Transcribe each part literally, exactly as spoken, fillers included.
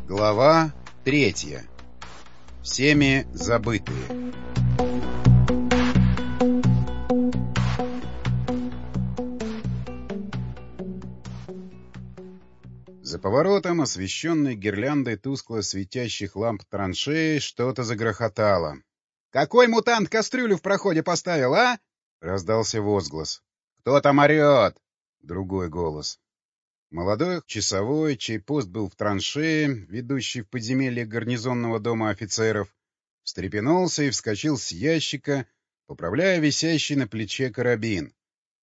Глава третья. Всеми забытые. За поворотом, освещенной гирляндой тускло светящих ламп траншеи, что-то загрохотало. — Какой мутант кастрюлю в проходе поставил, а? — раздался возглас. — Кто там орет? — другой голос. Молодой часовой, чей пост был в траншее, ведущей в подземелье гарнизонного дома офицеров, встрепенулся и вскочил с ящика, поправляя висящий на плече карабин.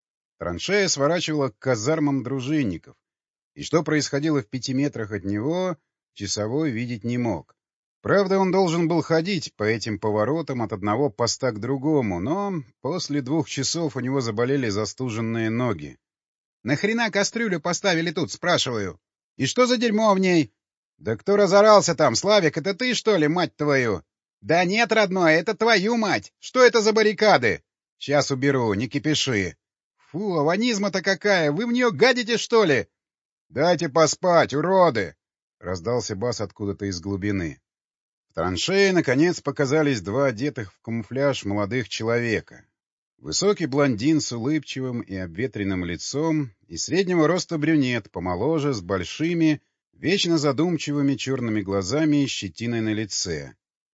Траншея сворачивала к казармам дружинников, и что происходило в пяти метрах от него, часовой видеть не мог. Правда, он должен был ходить по этим поворотам от одного поста к другому, но после двух часов у него заболели застуженные ноги. «Нахрена кастрюлю поставили тут, спрашиваю? И что за дерьмо в ней?» «Да кто разорался там, Славик, это ты, что ли, мать твою?» «Да нет, родной, это твою мать! Что это за баррикады?» «Сейчас уберу, не кипиши». «Фу, аванизма-то какая! Вы в нее гадите, что ли?» «Дайте поспать, уроды!» — раздался бас откуда-то из глубины. В траншее, наконец, показались два одетых в камуфляж молодых человека. Высокий блондин с улыбчивым и обветренным лицом и среднего роста брюнет, помоложе, с большими, вечно задумчивыми черными глазами и щетиной на лице.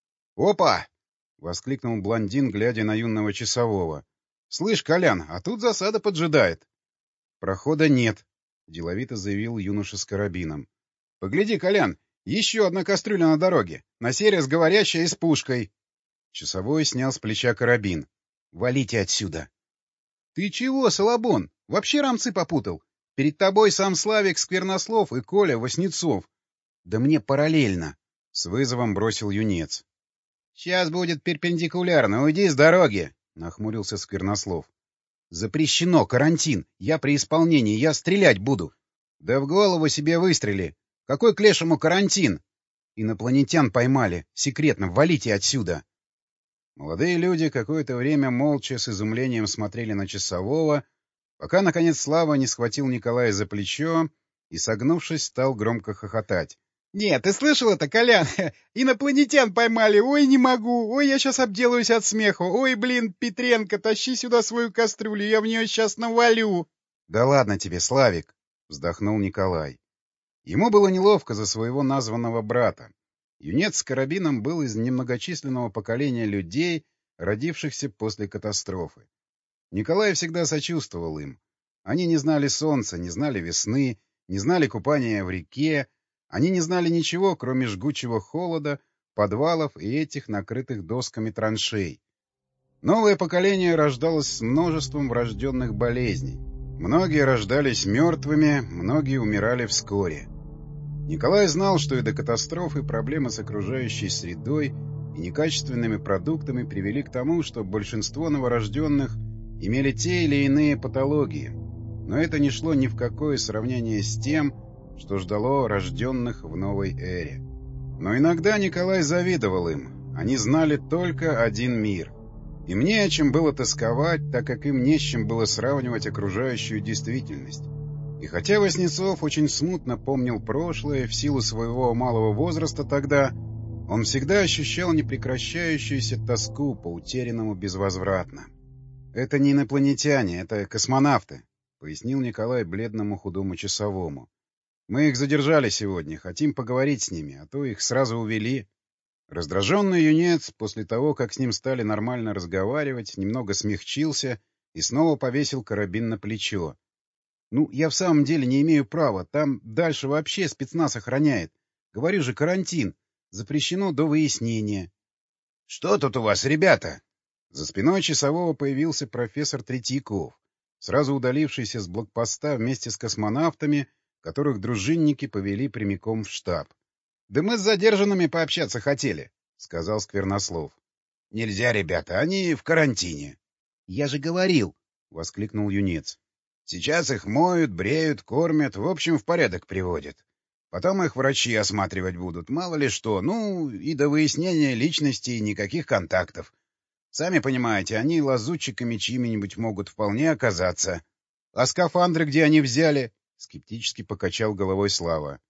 «Опа!» — воскликнул блондин, глядя на юного часового. «Слышь, Колян, а тут засада поджидает». «Прохода нет», — деловито заявил юноша с карабином. «Погляди, Колян, еще одна кастрюля на дороге, на сей раз говорящая и с пушкой». Часовой снял с плеча карабин. «Валите отсюда!» «Ты чего, Салабон? Вообще рамцы попутал? Перед тобой сам Славик Сквернослов и Коля Васнецов. Да мне параллельно!» — с вызовом бросил юнец. «Сейчас будет перпендикулярно, уйди с дороги!» — нахмурился Сквернослов. «Запрещено, карантин! Я при исполнении, я стрелять буду!» «Да в голову себе выстрели! Какой к лешему карантин?» «Инопланетян поймали! Секретно, валите отсюда!» Молодые люди какое-то время молча с изумлением смотрели на часового, пока, наконец, Слава не схватил Николая за плечо и, согнувшись, стал громко хохотать. — Нет, ты слышал это, Колян? Инопланетян поймали! Ой, не могу! Ой, я сейчас обделаюсь от смеха! Ой, блин, Петренко, тащи сюда свою кастрюлю, я в нее сейчас навалю! — Да ладно тебе, Славик! — вздохнул Николай. Ему было неловко за своего названного брата. Юнец с карабином был из немногочисленного поколения людей, родившихся после катастрофы. Николай всегда сочувствовал им. Они не знали солнца, не знали весны, не знали купания в реке, они не знали ничего, кроме жгучего холода, подвалов и этих накрытых досками траншей. Новое поколение рождалось с множеством врожденных болезней. Многие рождались мертвыми, многие умирали вскоре. Николай знал, что и до катастрофы проблемы с окружающей средой и некачественными продуктами привели к тому, что большинство новорожденных имели те или иные патологии, но это не шло ни в какое сравнение с тем, что ждало рожденных в новой эре. Но иногда Николай завидовал им, они знали только один мир. Им не о чем было тосковать, так как им не с чем было сравнивать окружающую действительность. И хотя Васнецов очень смутно помнил прошлое в силу своего малого возраста тогда, он всегда ощущал непрекращающуюся тоску по утерянному безвозвратно. «Это не инопланетяне, это космонавты», — пояснил Николай бледному худому часовому. «Мы их задержали сегодня, хотим поговорить с ними, а то их сразу увели». Раздраженный юнец, после того, как с ним стали нормально разговаривать, немного смягчился и снова повесил карабин на плечо. «Ну, я в самом деле не имею права. Там дальше вообще спецназ охраняет. Говорю же, карантин. Запрещено до выяснения». «Что тут у вас, ребята?» За спиной часового появился профессор Третьяков, сразу удалившийся с блокпоста вместе с космонавтами, которых дружинники повели прямиком в штаб. «Да мы с задержанными пообщаться хотели», — сказал Сквернослов. «Нельзя, ребята, они в карантине». «Я же говорил», — воскликнул юнец. «Сейчас их моют, бреют, кормят, в общем, в порядок приводят. Потом их врачи осматривать будут, мало ли что, ну, и до выяснения личности никаких контактов. Сами понимаете, они лазутчиками чьими-нибудь могут вполне оказаться». «А скафандры где они взяли?» — скептически покачал головой Слава.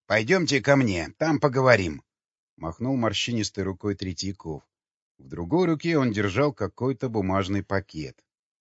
— Пойдемте ко мне, там поговорим, — махнул морщинистой рукой Третьяков. В другой руке он держал какой-то бумажный пакет.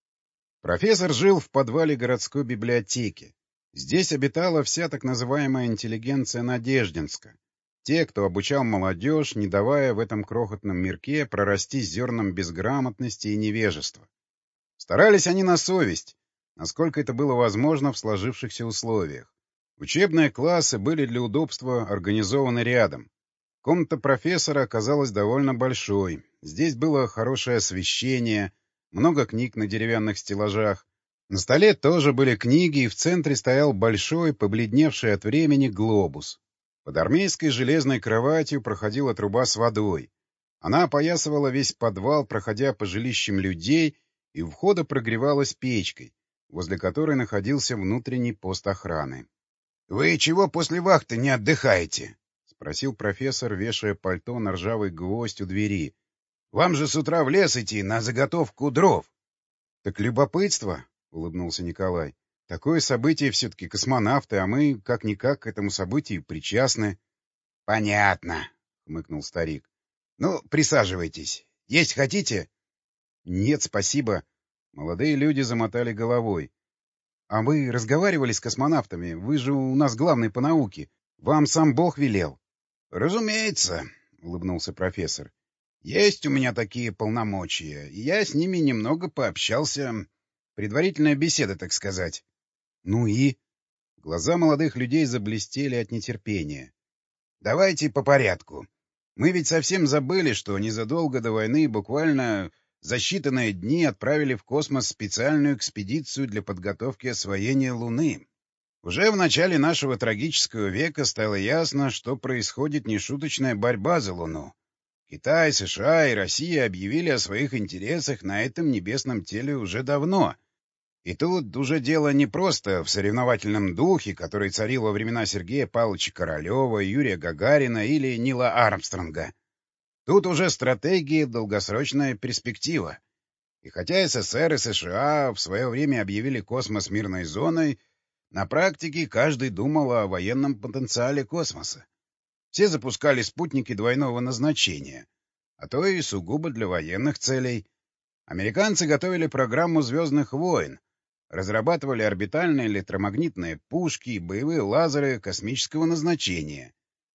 Профессор жил в подвале городской библиотеки. Здесь обитала вся так называемая интеллигенция Надеждинска. Те, кто обучал молодежь, не давая в этом крохотном мирке прорасти зерном безграмотности и невежества. Старались они на совесть, насколько это было возможно в сложившихся условиях. Учебные классы были для удобства организованы рядом. Комната профессора оказалась довольно большой. Здесь было хорошее освещение, много книг на деревянных стеллажах. На столе тоже были книги, и в центре стоял большой, побледневший от времени глобус. Под армейской железной кроватью проходила труба с водой. Она опоясывала весь подвал, проходя по жилищам людей, и у входа прогревалась печкой, возле которой находился внутренний пост охраны. — Вы чего после вахты не отдыхаете? — спросил профессор, вешая пальто на ржавый гвоздь у двери. — Вам же с утра в лес идти на заготовку дров. — Так любопытство, — улыбнулся Николай. — Такое событие все-таки космонавты, а мы, как-никак, к этому событию причастны. — Понятно, — хмыкнул старик. — Ну, присаживайтесь. Есть хотите? — Нет, спасибо. Молодые люди замотали головой. — А вы разговаривали с космонавтами? Вы же у нас главный по науке. Вам сам Бог велел. — Разумеется, — улыбнулся профессор. — Есть у меня такие полномочия, и я с ними немного пообщался. Предварительная беседа, так сказать. — Ну и? Глаза молодых людей заблестели от нетерпения. — Давайте по порядку. Мы ведь совсем забыли, что незадолго до войны буквально за считанные дни отправили в космос специальную экспедицию для подготовки освоения Луны. Уже в начале нашего трагического века стало ясно, что происходит нешуточная борьба за Луну. Китай, США и Россия объявили о своих интересах на этом небесном теле уже давно. И тут уже дело не просто в соревновательном духе, который царил во времена Сергея Павловича Королева, Юрия Гагарина или Нила Армстронга. Тут уже стратегия, долгосрочная перспектива. И хотя СССР и США в свое время объявили космос мирной зоной, на практике каждый думал о военном потенциале космоса. Все запускали спутники двойного назначения, а то и сугубо для военных целей. Американцы готовили программу «Звездных войн», разрабатывали орбитальные электромагнитные пушки и боевые лазеры космического назначения.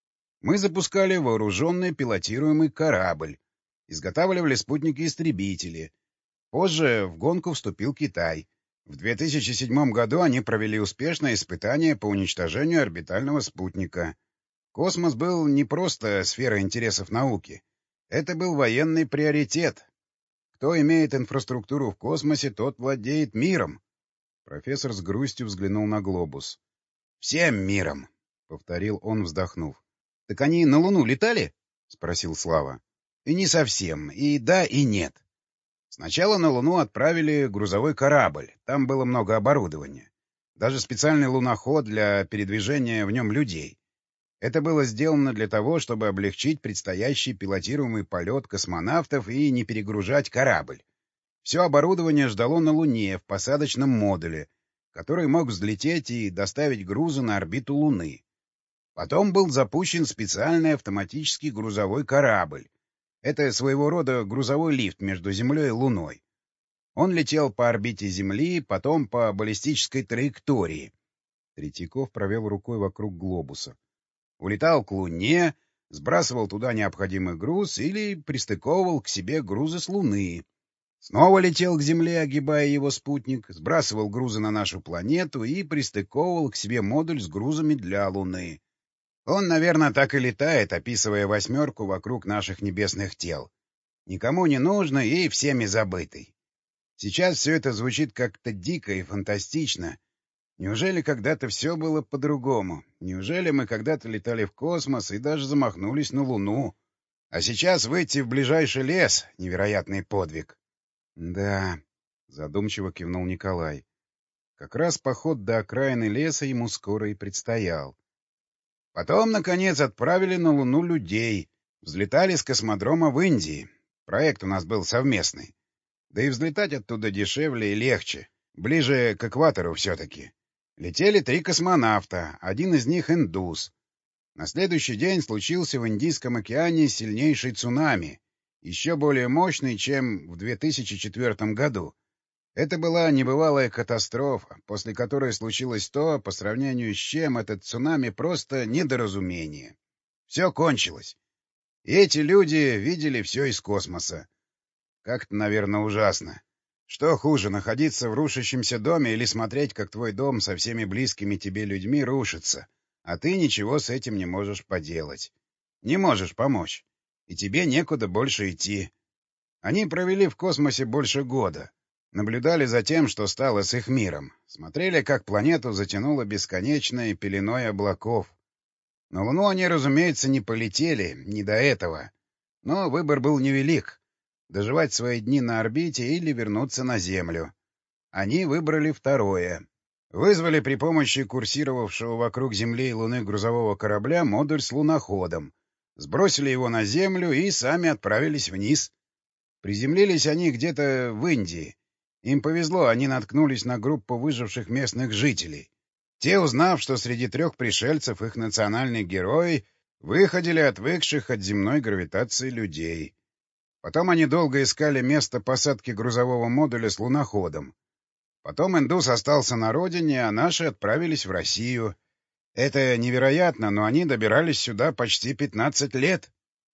Мы запускали вооруженный пилотируемый корабль, изготавливали спутники-истребители. Позже в гонку вступил Китай. В две тысячи седьмом году они провели успешное испытание по уничтожению орбитального спутника. Космос был не просто сферой интересов науки. Это был военный приоритет. Кто имеет инфраструктуру в космосе, тот владеет миром. Профессор с грустью взглянул на глобус. — Всем миром, — повторил он, вздохнув. — Так они на Луну летали? — спросил Слава. — И не совсем. И да, и нет. Сначала на Луну отправили грузовой корабль. Там было много оборудования. Даже специальный луноход для передвижения в нем людей. Это было сделано для того, чтобы облегчить предстоящий пилотируемый полет космонавтов и не перегружать корабль. Все оборудование ждало на Луне в посадочном модуле, который мог взлететь и доставить грузы на орбиту Луны. Потом был запущен специальный автоматический грузовой корабль. Это своего рода грузовой лифт между Землей и Луной. Он летел по орбите Земли, потом по баллистической траектории. Третьяков провел рукой вокруг глобуса. Улетал к Луне, сбрасывал туда необходимый груз или пристыковывал к себе грузы с Луны. Снова летел к Земле, огибая его спутник, сбрасывал грузы на нашу планету и пристыковывал к себе модуль с грузами для Луны. Он, наверное, так и летает, описывая восьмерку вокруг наших небесных тел. Никому не нужный и всеми забытый. Сейчас все это звучит как-то дико и фантастично. Неужели когда-то все было по-другому? Неужели мы когда-то летали в космос и даже замахнулись на Луну? А сейчас выйти в ближайший лес — невероятный подвиг. — Да, — задумчиво кивнул Николай. Как раз поход до окраины леса ему скоро и предстоял. Потом, наконец, отправили на Луну людей. Взлетали с космодрома в Индии. Проект у нас был совместный. Да и взлетать оттуда дешевле и легче. Ближе к экватору все-таки. Летели три космонавта, один из них индус. На следующий день случился в Индийском океане сильнейший цунами, еще более мощный, чем в две тысячи четвёртом году. Это была небывалая катастрофа, после которой случилось то, по сравнению с чем этот цунами просто недоразумение. Все кончилось. И эти люди видели все из космоса. Как-то, наверное, ужасно. Что хуже, находиться в рушащемся доме или смотреть, как твой дом со всеми близкими тебе людьми рушится, а ты ничего с этим не можешь поделать. Не можешь помочь. И тебе некуда больше идти. Они провели в космосе больше года. Наблюдали за тем, что стало с их миром. Смотрели, как планету затянуло бесконечной пеленой облаков. На Луну они, разумеется, не полетели, не до этого. Но выбор был невелик — доживать свои дни на орбите или вернуться на Землю. Они выбрали второе. Вызвали при помощи курсировавшего вокруг Земли и Луны грузового корабля модуль с луноходом, сбросили его на Землю и сами отправились вниз. Приземлились они где-то в Индии. Им повезло, они наткнулись на группу выживших местных жителей. Те, узнав, что среди трех пришельцев их национальный герой, выходили отвыкших от земной гравитации людей. Потом они долго искали место посадки грузового модуля с луноходом. Потом индус остался на родине, а наши отправились в Россию. Это невероятно, но они добирались сюда почти пятнадцать лет.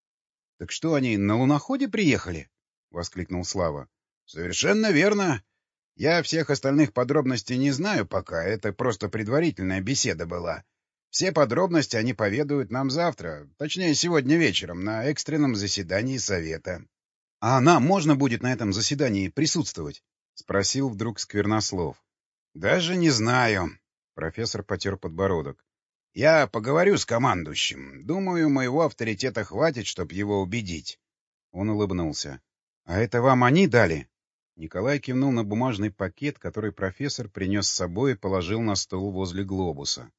— Так что, они на луноходе приехали? — воскликнул Слава. — Совершенно верно. Я всех остальных подробностей не знаю пока, это просто предварительная беседа была. Все подробности они поведают нам завтра, точнее, сегодня вечером, на экстренном заседании Совета. — А нам можно будет на этом заседании присутствовать? — спросил вдруг Сквернослов. — Даже не знаю. Профессор потер подбородок. — Я поговорю с командующим. Думаю, моего авторитета хватит, чтобы его убедить. Он улыбнулся. — А это вам они дали? Николай кивнул на бумажный пакет, который профессор принес с собой и положил на стол возле глобуса.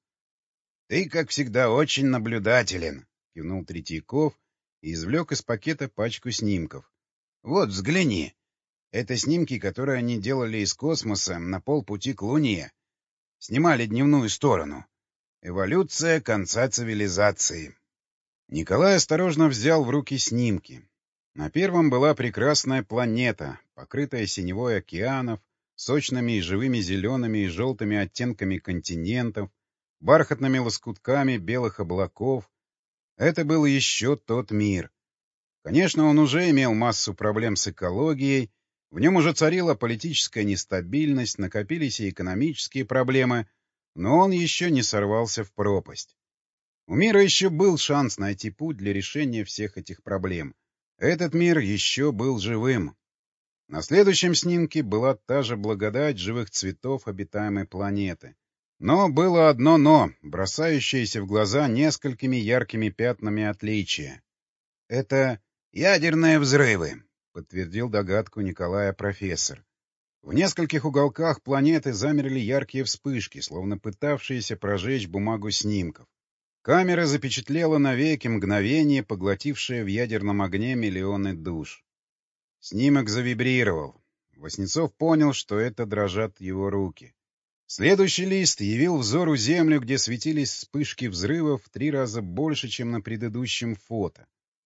— Ты, как всегда, очень наблюдателен, — кивнул Третьяков и извлек из пакета пачку снимков. — Вот, взгляни. Это снимки, которые они делали из космоса на полпути к Луне. Снимали дневную сторону. Эволюция конца цивилизации. Николай осторожно взял в руки снимки. На первом была прекрасная планета, покрытая синевой океанов, сочными и живыми зелеными и желтыми оттенками континентов, бархатными лоскутками белых облаков. Это был еще тот мир. Конечно, он уже имел массу проблем с экологией, в нем уже царила политическая нестабильность, накопились и экономические проблемы, но он еще не сорвался в пропасть. У мира еще был шанс найти путь для решения всех этих проблем. Этот мир еще был живым. На следующем снимке была та же благодать живых цветов обитаемой планеты. Но было одно «но», бросающееся в глаза несколькими яркими пятнами отличия. Это ядерные взрывы, — подтвердил догадку Николая профессор. В нескольких уголках планеты замерли яркие вспышки, словно пытавшиеся прожечь бумагу снимков. Камера запечатлела навеки мгновение, поглотившее в ядерном огне миллионы душ. Снимок завибрировал. Васнецов понял, что это дрожат его руки. Следующий лист явил взору Землю, где светились вспышки взрывов в три раза больше, чем на предыдущем фото.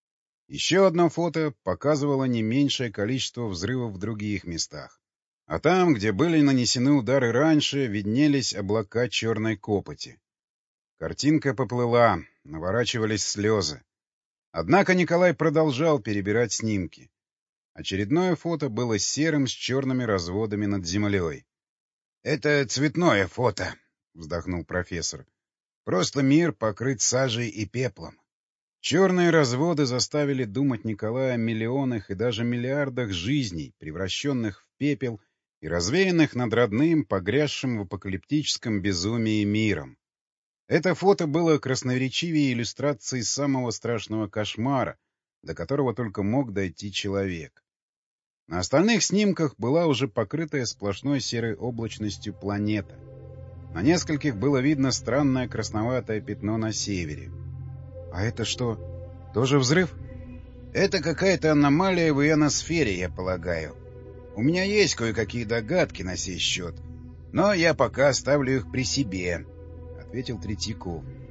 Еще одно фото показывало не меньшее количество взрывов в других местах. А там, где были нанесены удары раньше, виднелись облака черной копоти. Картинка поплыла, наворачивались слезы. Однако Николай продолжал перебирать снимки. Очередное фото было серым с черными разводами над землей. — Это цветное фото, — вздохнул профессор. — Просто мир покрыт сажей и пеплом. Черные разводы заставили думать Николая о миллионах и даже миллиардах жизней, превращенных в пепел и развеянных над родным, погрязшим в апокалиптическом безумии миром. Это фото было красноречивее иллюстрацией самого страшного кошмара, до которого только мог дойти человек. На остальных снимках была уже покрытая сплошной серой облачностью планета. На нескольких было видно странное красноватое пятно на севере. — А это что, тоже взрыв? — Это какая-то аномалия в ионосфере, я полагаю. У меня есть кое-какие догадки на сей счет, но я пока оставлю их при себе, — ответил Третьяков. —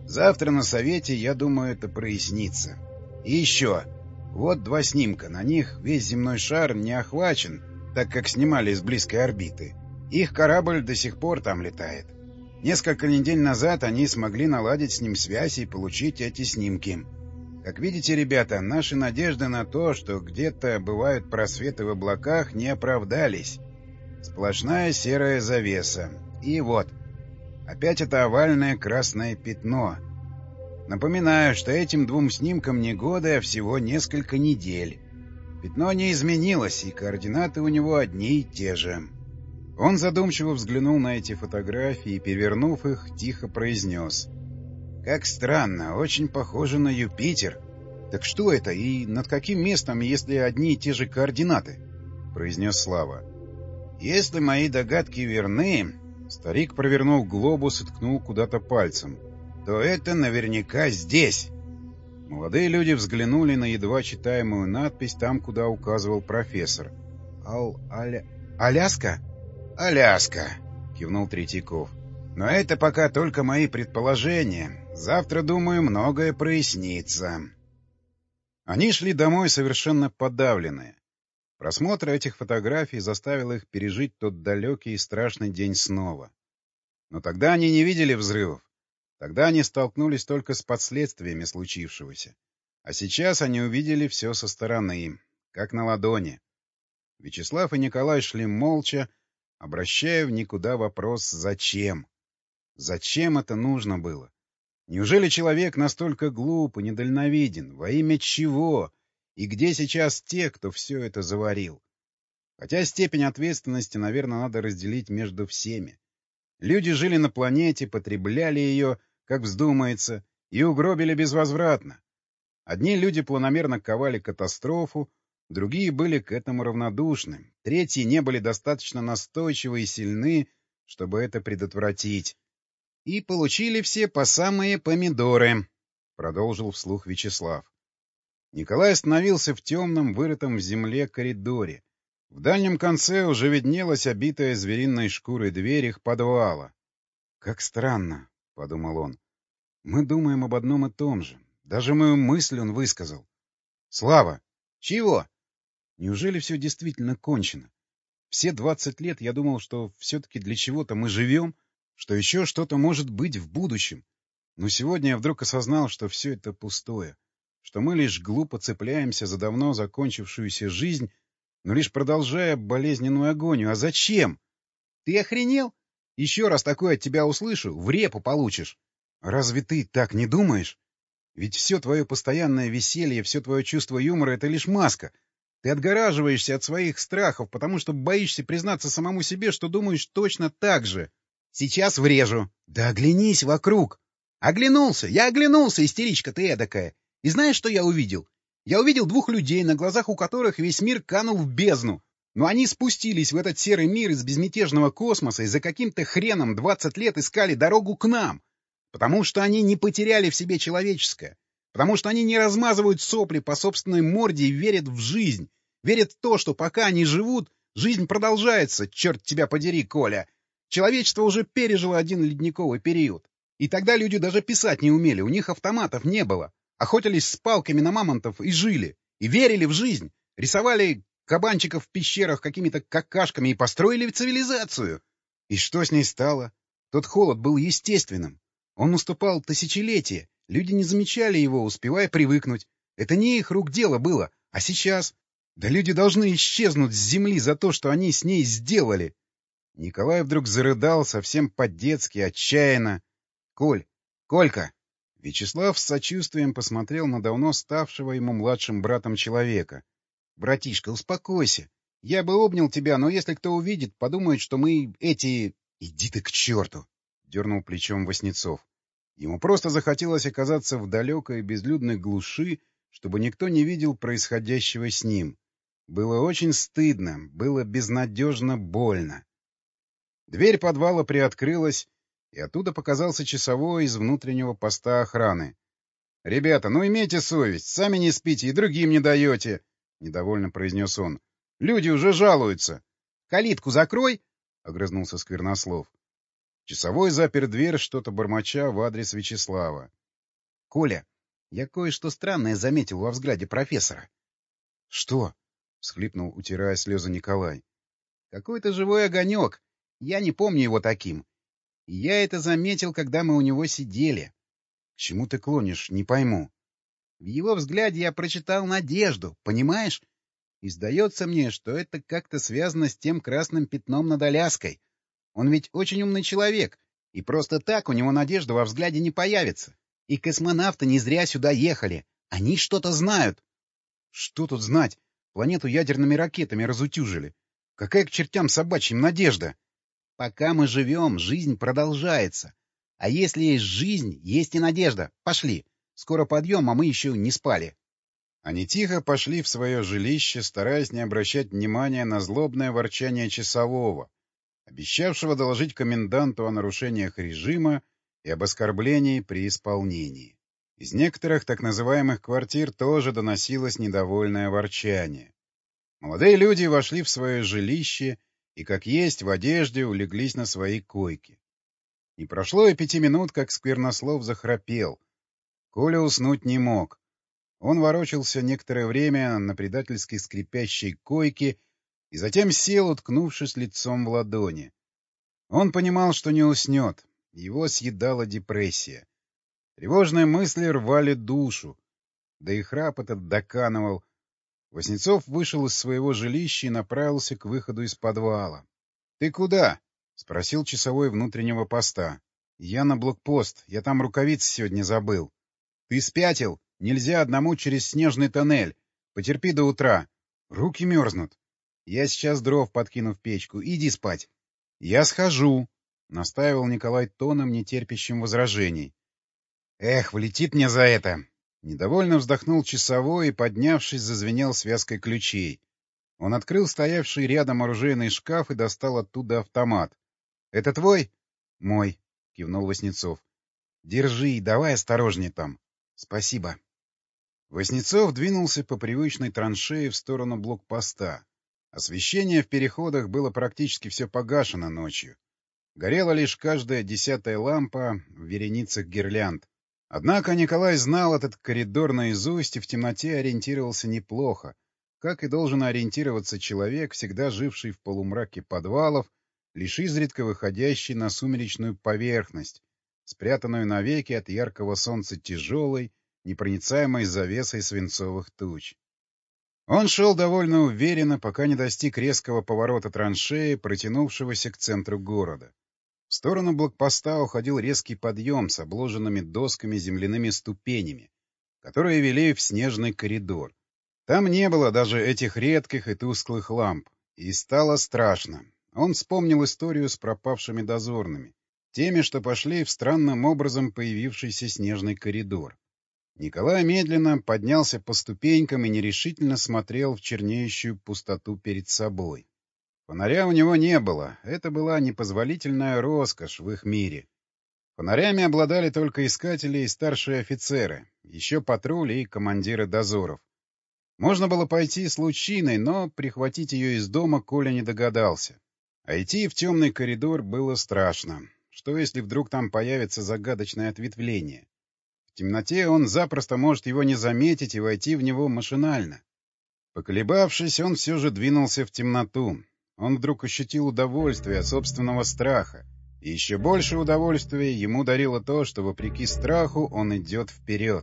Завтра на совете, я думаю, это прояснится. И еще. Вот два снимка. На них весь земной шар не охвачен, так как снимали с близкой орбиты. Их корабль до сих пор там летает. Несколько недель назад они смогли наладить с ним связь и получить эти снимки. Как видите, ребята, наши надежды на то, что где-то бывают просветы в облаках, не оправдались. Сплошная серая завеса. И вот, опять это овальное красное пятно. Напоминаю, что этим двум снимкам не годы, а всего несколько недель. Пятно не изменилось, и координаты у него одни и те же. Он задумчиво взглянул на эти фотографии и, перевернув их, тихо произнес: «Как странно, очень похоже на Юпитер. Так что это и над каким местом, если одни и те же координаты?» — произнес Слава. «Если мои догадки верны...» — старик провернул глобус и ткнул куда-то пальцем. «То это наверняка здесь». Молодые люди взглянули на едва читаемую надпись там, куда указывал профессор. «Ал... Аля... Аляска?» «Аляска», — кивнул Третьяков. «Но это пока только мои предположения. Завтра, думаю, многое прояснится». Они шли домой совершенно подавленные. Просмотр этих фотографий заставил их пережить тот далекий и страшный день снова. Но тогда они не видели взрывов. Тогда они столкнулись только с последствиями случившегося. А сейчас они увидели все со стороны, как на ладони. Вячеслав и Николай шли молча, обращая в никуда вопрос «зачем?». Зачем это нужно было? Неужели человек настолько глуп и недальновиден? Во имя чего? И где сейчас те, кто все это заварил? Хотя степень ответственности, наверное, надо разделить между всеми. Люди жили на планете, потребляли ее, как вздумается, и угробили безвозвратно. Одни люди планомерно ковали катастрофу, другие были к этому равнодушны, третьи не были достаточно настойчивы и сильны, чтобы это предотвратить. И получили все по самые помидоры, — продолжил вслух Вячеслав. Николай остановился в темном, вырытом в земле коридоре. В дальнем конце уже виднелась обитая звериной шкурой дверь их подвала. «Как странно», — подумал он. «Мы думаем об одном и том же. Даже мою мысль он высказал. Слава!» «Чего?» «Неужели все действительно кончено? Все двадцать лет я думал, что все-таки для чего-то мы живем, что еще что-то может быть в будущем. Но сегодня я вдруг осознал, что все это пустое, что мы лишь глупо цепляемся за давно закончившуюся жизнь, но лишь продолжая болезненную агонию. А зачем? Ты охренел? Еще раз такое от тебя услышу, в репу получишь. Разве ты так не думаешь? Ведь все твое постоянное веселье, все твое чувство юмора — это лишь маска. Ты отгораживаешься от своих страхов, потому что боишься признаться самому себе, что думаешь точно так же. Сейчас врежу. Да оглянись вокруг. Оглянулся, я оглянулся, истеричка ты эдакая. И знаешь, что я увидел? Я увидел двух людей, на глазах у которых весь мир канул в бездну. Но они спустились в этот серый мир из безмятежного космоса и за каким-то хреном двадцать лет искали дорогу к нам. Потому что они не потеряли в себе человеческое. Потому что они не размазывают сопли по собственной морде и верят в жизнь. Верят в то, что пока они живут, жизнь продолжается, черт тебя подери, Коля. Человечество уже пережило один ледниковый период. И тогда люди даже писать не умели, у них автоматов не было. Охотились с палками на мамонтов и жили. И верили в жизнь. Рисовали кабанчиков в пещерах какими-то какашками и построили цивилизацию. И что с ней стало? Тот холод был естественным. Он наступал тысячелетия. Люди не замечали его, успевая привыкнуть. Это не их рук дело было. А сейчас? Да люди должны исчезнуть с земли за то, что они с ней сделали. Николай вдруг зарыдал совсем по-детски, отчаянно. — Коль! Колька! Вячеслав с сочувствием посмотрел на давно ставшего ему младшим братом человека. — Братишка, успокойся. Я бы обнял тебя, но если кто увидит, подумает, что мы эти... — Иди ты к черту! — дернул плечом Васнецов. Ему просто захотелось оказаться в далекой безлюдной глуши, чтобы никто не видел происходящего с ним. Было очень стыдно, было безнадежно больно. Дверь подвала приоткрылась, и оттуда показался часовой из внутреннего поста охраны. — Ребята, ну имейте совесть, сами не спите и другим не даете, — недовольно произнес он. — Люди уже жалуются. — Калитку закрой, — огрызнулся Сквернослов. Часовой запер дверь, что-то бормоча в адрес Вячеслава. — Коля, я кое-что странное заметил во взгляде профессора. — Что? — всхлипнул, утирая слезы Николай. — Какой-то живой огонек. Я не помню его таким. И я это заметил, когда мы у него сидели. — К чему ты клонишь? Не пойму. В его взгляде я прочитал надежду, понимаешь? И сдается мне, что это как-то связано с тем красным пятном над Аляской. Он ведь очень умный человек, и просто так у него надежда во взгляде не появится. И космонавты не зря сюда ехали. Они что-то знают. Что тут знать? Планету ядерными ракетами разутюжили. Какая к чертям собачьим надежда? Пока мы живем, жизнь продолжается. А если есть жизнь, есть и надежда. Пошли. Скоро подъем, а мы еще не спали. Они тихо пошли в свое жилище, стараясь не обращать внимания на злобное ворчание часового, обещавшего доложить коменданту о нарушениях режима и об оскорблении при исполнении. Из некоторых так называемых квартир тоже доносилось недовольное ворчание. Молодые люди вошли в свое жилище и, как есть, в одежде улеглись на свои койки. Не прошло и пяти минут, как Сквернослов захрапел. Коля уснуть не мог. Он ворочался некоторое время на предательски скрипящей койке и затем сел, уткнувшись лицом в ладони. Он понимал, что не уснет. Его съедала депрессия. Тревожные мысли рвали душу. Да и храп этот доканывал. Васнецов вышел из своего жилища и направился к выходу из подвала. — Ты куда? — спросил часовой внутреннего поста. — Я на блокпост. Я там рукавицы сегодня забыл. — Ты спятил? Нельзя одному через снежный тоннель. Потерпи до утра. Руки мерзнут. Я сейчас дров подкину в печку. Иди спать. — Я схожу, — настаивал Николай тоном, нетерпящим возражений. — Эх, влетит мне за это. Недовольно вздохнул часовой и, поднявшись, зазвенел связкой ключей. Он открыл стоявший рядом оружейный шкаф и достал оттуда автомат. — Это твой? — Мой, — кивнул Васнецов. — Держи, давай осторожнее там. — Спасибо. Васнецов двинулся по привычной траншее в сторону блокпоста. Освещение в переходах было практически все погашено ночью. Горела лишь каждая десятая лампа в вереницах гирлянд. Однако Николай знал этот коридор наизусть и в темноте ориентировался неплохо, как и должен ориентироваться человек, всегда живший в полумраке подвалов, лишь изредка выходящий на сумеречную поверхность, спрятанную навеки от яркого солнца тяжелой, непроницаемой завесой свинцовых туч. Он шел довольно уверенно, пока не достиг резкого поворота траншеи, протянувшегося к центру города. В сторону блокпоста уходил резкий подъем с обложенными досками земляными ступенями, которые вели в снежный коридор. Там не было даже этих редких и тусклых ламп, и стало страшно. Он вспомнил историю с пропавшими дозорными, теми, что пошли в странным образом появившийся снежный коридор. Николай медленно поднялся по ступенькам и нерешительно смотрел в чернеющую пустоту перед собой. Фонаря у него не было, это была непозволительная роскошь в их мире. Фонарями обладали только искатели и старшие офицеры, еще патрули и командиры дозоров. Можно было пойти с лучиной, но прихватить ее из дома Коля не догадался. А идти в темный коридор было страшно. Что, если вдруг там появится загадочное ответвление? В темноте он запросто может его не заметить и войти в него машинально. Поколебавшись, он все же двинулся в темноту. Он вдруг ощутил удовольствие от собственного страха. И еще больше удовольствия ему дарило то, что, вопреки страху, он идет вперед.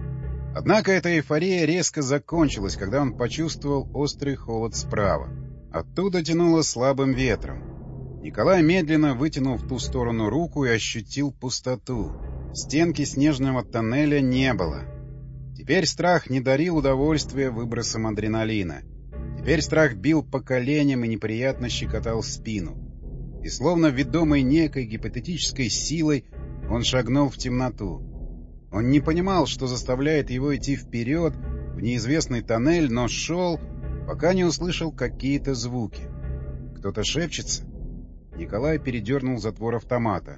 Однако эта эйфория резко закончилась, когда он почувствовал острый холод справа. Оттуда тянуло слабым ветром. Николай медленно вытянул в ту сторону руку и ощутил пустоту. Стенки снежного тоннеля не было. Теперь страх не дарил удовольствия выбросом адреналина. Теперь страх бил по коленям и неприятно щекотал спину. И словно ведомый некой гипотетической силой, он шагнул в темноту. Он не понимал, что заставляет его идти вперед, в неизвестный тоннель, но шел, пока не услышал какие-то звуки. Кто-то шепчется? Николай передернул затвор автомата.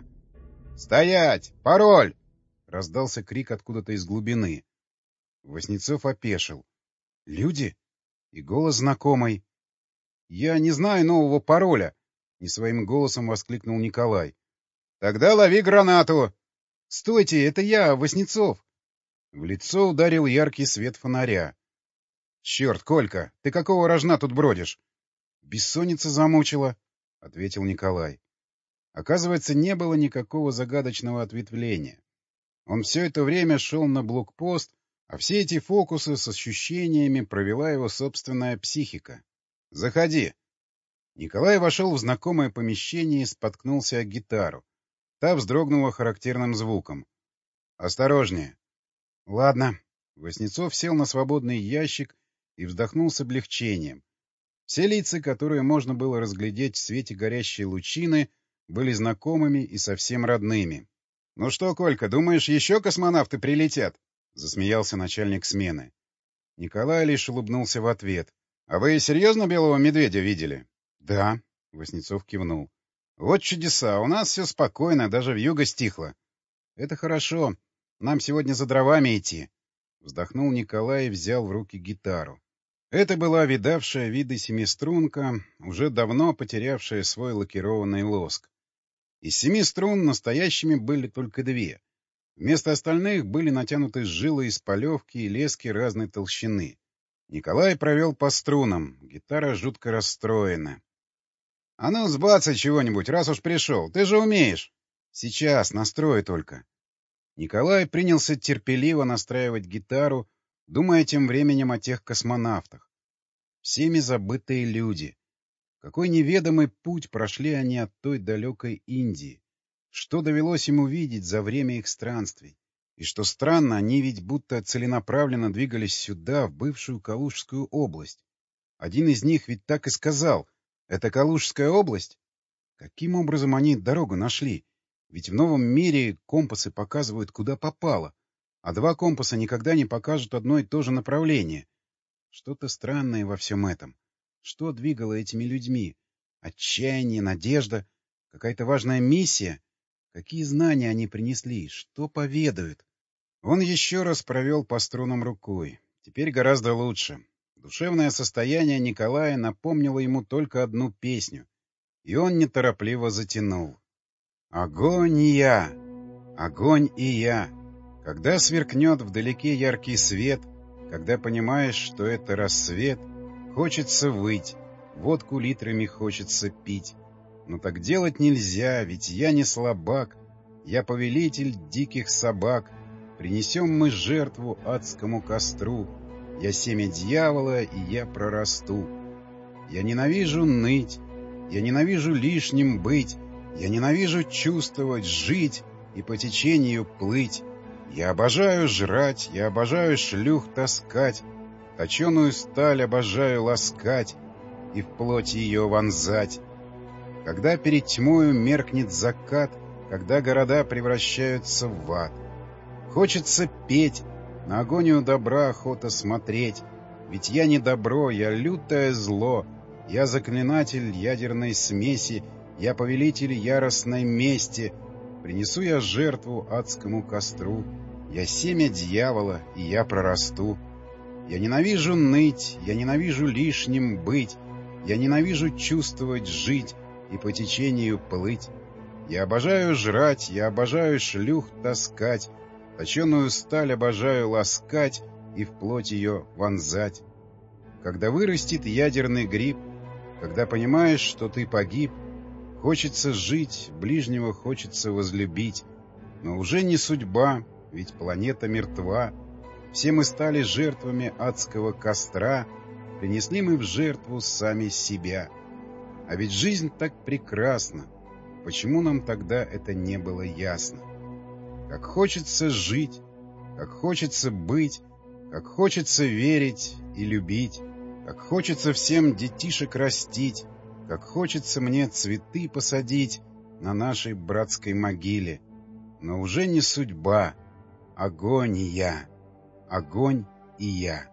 «Стоять! Пароль!» — раздался крик откуда-то из глубины. Васнецов опешил. «Люди?» И голос знакомый. «Я не знаю нового пароля!» — не своим голосом воскликнул Николай. Тогда лови гранату. Стойте, это я, Васнецов. В лицо ударил яркий свет фонаря. Черт, Колька, ты какого рожна тут бродишь? Бессонница замучила, ответил Николай. Оказывается, не было никакого загадочного ответвления. Он все это время шел на блокпост, а все эти фокусы с ощущениями провела его собственная психика. «Заходи». Николай вошел в знакомое помещение и споткнулся о гитару. Та вздрогнула характерным звуком. «Осторожнее». «Ладно». Васнецов сел на свободный ящик и вздохнул с облегчением. Все лица, которые можно было разглядеть в свете горящей лучины, были знакомыми и совсем родными. — Ну что, Колька, думаешь, еще космонавты прилетят? — засмеялся начальник смены. Николай лишь улыбнулся в ответ. — А вы серьезно белого медведя видели? — Да, — Васнецов кивнул. — Вот чудеса, у нас все спокойно, даже вьюга стихла. — Это хорошо, нам сегодня за дровами идти. Вздохнул Николай и взял в руки гитару. Это была видавшая виды семиструнка, уже давно потерявшая свой лакированный лоск. Из семи струн настоящими были только две. Вместо остальных были натянуты жилы из полевки и лески разной толщины. Николай провел по струнам. Гитара жутко расстроена. — А ну, сбацай чего-нибудь, раз уж пришел. Ты же умеешь. — Сейчас, настрою только. Николай принялся терпеливо настраивать гитару, думая тем временем о тех космонавтах. Всеми забытые люди. Какой неведомый путь прошли они от той далекой Индии? Что довелось им увидеть за время их странствий? И что странно, они ведь будто целенаправленно двигались сюда, в бывшую Калужскую область. Один из них ведь так и сказал: «Это Калужская область?» Каким образом они дорогу нашли? Ведь в новом мире компасы показывают, куда попало, а два компаса никогда не покажут одно и то же направление. Что-то странное во всем этом. Что двигало этими людьми? Отчаяние, надежда? Какая-то важная миссия? Какие знания они принесли? Что поведают? Он еще раз провел по струнам рукой. Теперь гораздо лучше. Душевное состояние Николая напомнило ему только одну песню. И он неторопливо затянул. «Огонь и я! Огонь и я! Когда сверкнет вдалеке яркий свет, когда понимаешь, что это рассвет, хочется выть, водку литрами хочется пить. Но так делать нельзя, ведь я не слабак, я повелитель диких собак. Принесем мы жертву адскому костру, я семя дьявола, и я прорасту. Я ненавижу ныть, я ненавижу лишним быть, я ненавижу чувствовать, жить и по течению плыть. Я обожаю жрать, я обожаю шлюх таскать, точеную сталь обожаю ласкать и в плоть ее вонзать. Когда перед тьмою меркнет закат, когда города превращаются в ад, хочется петь, на агонию добра охота смотреть, ведь я не добро, я лютое зло, я заклинатель ядерной смеси, я повелитель яростной мести. Принесу я жертву адскому костру, я семя дьявола, и я прорасту. Я ненавижу ныть, я ненавижу лишним быть, я ненавижу чувствовать, жить и по течению плыть. Я обожаю жрать, я обожаю шлюх таскать, точеную сталь обожаю ласкать и в плоть ее вонзать. Когда вырастет ядерный гриб, когда понимаешь, что ты погиб, хочется жить, ближнего хочется возлюбить, но уже не судьба, ведь планета мертва. Все мы стали жертвами адского костра, принесли мы в жертву сами себя. А ведь жизнь так прекрасна, почему нам тогда это не было ясно? Как хочется жить, как хочется быть, как хочется верить и любить, как хочется всем детишек растить, как хочется мне цветы посадить на нашей братской могиле. Но уже не судьба, огонь и я, огонь и я.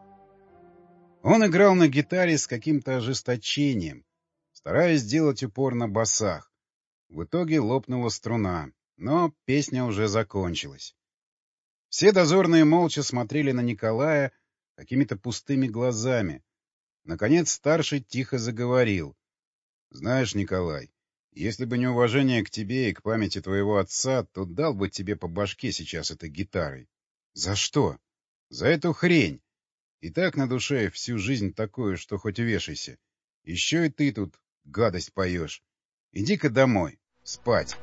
Он играл на гитаре с каким-то ожесточением, стараясь сделать упор на басах. В итоге лопнула струна, но песня уже закончилась. Все дозорные молча смотрели на Николая какими-то пустыми глазами. Наконец старший тихо заговорил. — Знаешь, Николай, Если бы не уважение к тебе и к памяти твоего отца, то дал бы тебе по башке сейчас этой гитарой. За что? За эту хрень. И так на душе всю жизнь такое, что хоть вешайся. Еще и ты тут гадость поешь. Иди-ка домой. Спать.